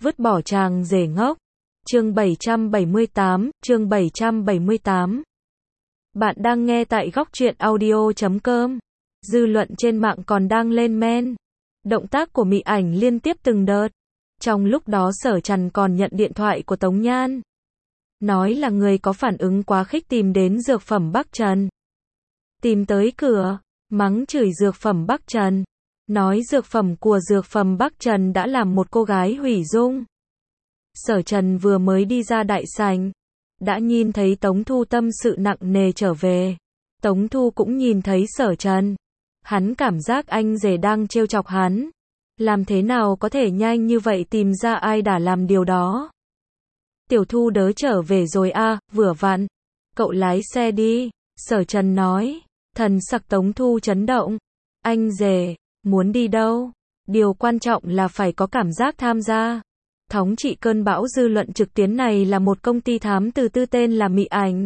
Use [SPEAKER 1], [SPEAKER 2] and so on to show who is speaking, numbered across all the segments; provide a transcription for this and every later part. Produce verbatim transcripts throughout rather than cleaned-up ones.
[SPEAKER 1] vứt bỏ chàng rể ngốc. Chương bảy trăm bảy mươi tám, chương bảy trăm bảy mươi tám. Bạn đang nghe tại góc truyện audio chấm com. Dư luận trên mạng còn đang lên men. Động tác của Mị Ảnh liên tiếp từng đợt. Trong lúc đó Sở Trần còn nhận điện thoại của Tống Nhan. Nói là người có phản ứng quá khích tìm đến dược phẩm Bắc Trần. Tìm tới cửa, mắng chửi dược phẩm Bắc Trần. Nói dược phẩm của dược phẩm Bắc Trần đã làm một cô gái hủy dung. Sở Trần vừa mới đi ra đại sảnh, đã nhìn thấy Tống Thu tâm sự nặng nề trở về. Tống Thu cũng nhìn thấy Sở Trần. Hắn cảm giác anh rể đang trêu chọc hắn. Làm thế nào có thể nhanh như vậy tìm ra ai đã làm điều đó. Tiểu Thu đớ trở về rồi a, à, vừa vặn. Cậu lái xe đi, Sở Trần nói. Thần sắc Tống Thu chấn động. Anh rể, muốn đi đâu? Điều quan trọng là phải có cảm giác tham gia. Thống trị cơn bão dư luận trực tuyến này là một công ty thám từ tư tên là Mị Ảnh.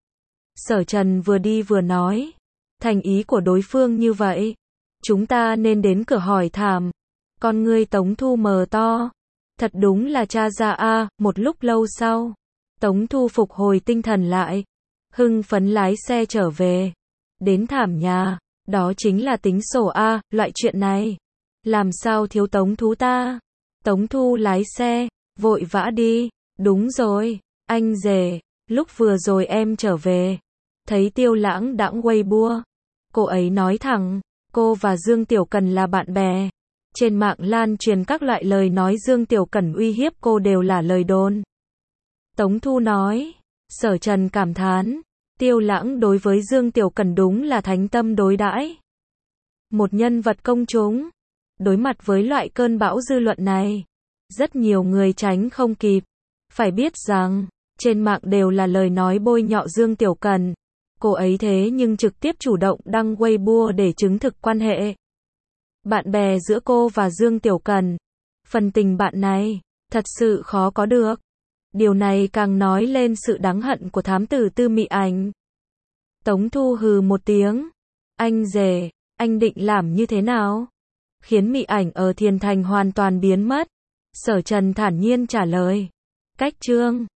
[SPEAKER 1] Sở Trần vừa đi vừa nói. Thành ý của đối phương như vậy. Chúng ta nên đến cửa hỏi thảm. Con ngươi Tống Thu mờ to. Thật đúng là cha ra a. Một lúc lâu sau, Tống Thu phục hồi tinh thần lại. Hưng phấn lái xe trở về. Đến thảm nhà. Đó chính là tính sổ a. Loại chuyện này làm sao thiếu Tống Thu ta. Tống Thu lái xe, vội vã đi. Đúng rồi, anh rể, lúc vừa rồi em trở về, thấy Tiêu Lãng đãng Weibo. Cô ấy nói thẳng, cô và Dương Tiểu Cần là bạn bè. Trên mạng lan truyền các loại lời nói Dương Tiểu Cần uy hiếp cô đều là lời đồn. Tống Thu nói, Sở Trần cảm thán, Tiêu Lãng đối với Dương Tiểu Cần đúng là thánh tâm đối đãi. Một nhân vật công chúng. Đối mặt với loại cơn bão dư luận này, rất nhiều người tránh không kịp. Phải biết rằng, trên mạng đều là lời nói bôi nhọ Dương Tiểu Cần. Cô ấy thế nhưng trực tiếp chủ động đăng Weibo để chứng thực quan hệ bạn bè giữa cô và Dương Tiểu Cần. Phần tình bạn này, thật sự khó có được. Điều này càng nói lên sự đáng hận của thám tử Tư Mị Ảnh. Tống Thu hừ một tiếng. Anh rể, anh định làm như thế nào? Khiến Mị Ảnh ở Thiền Thành hoàn toàn biến mất. Sở Trần thản nhiên trả lời. Cách chương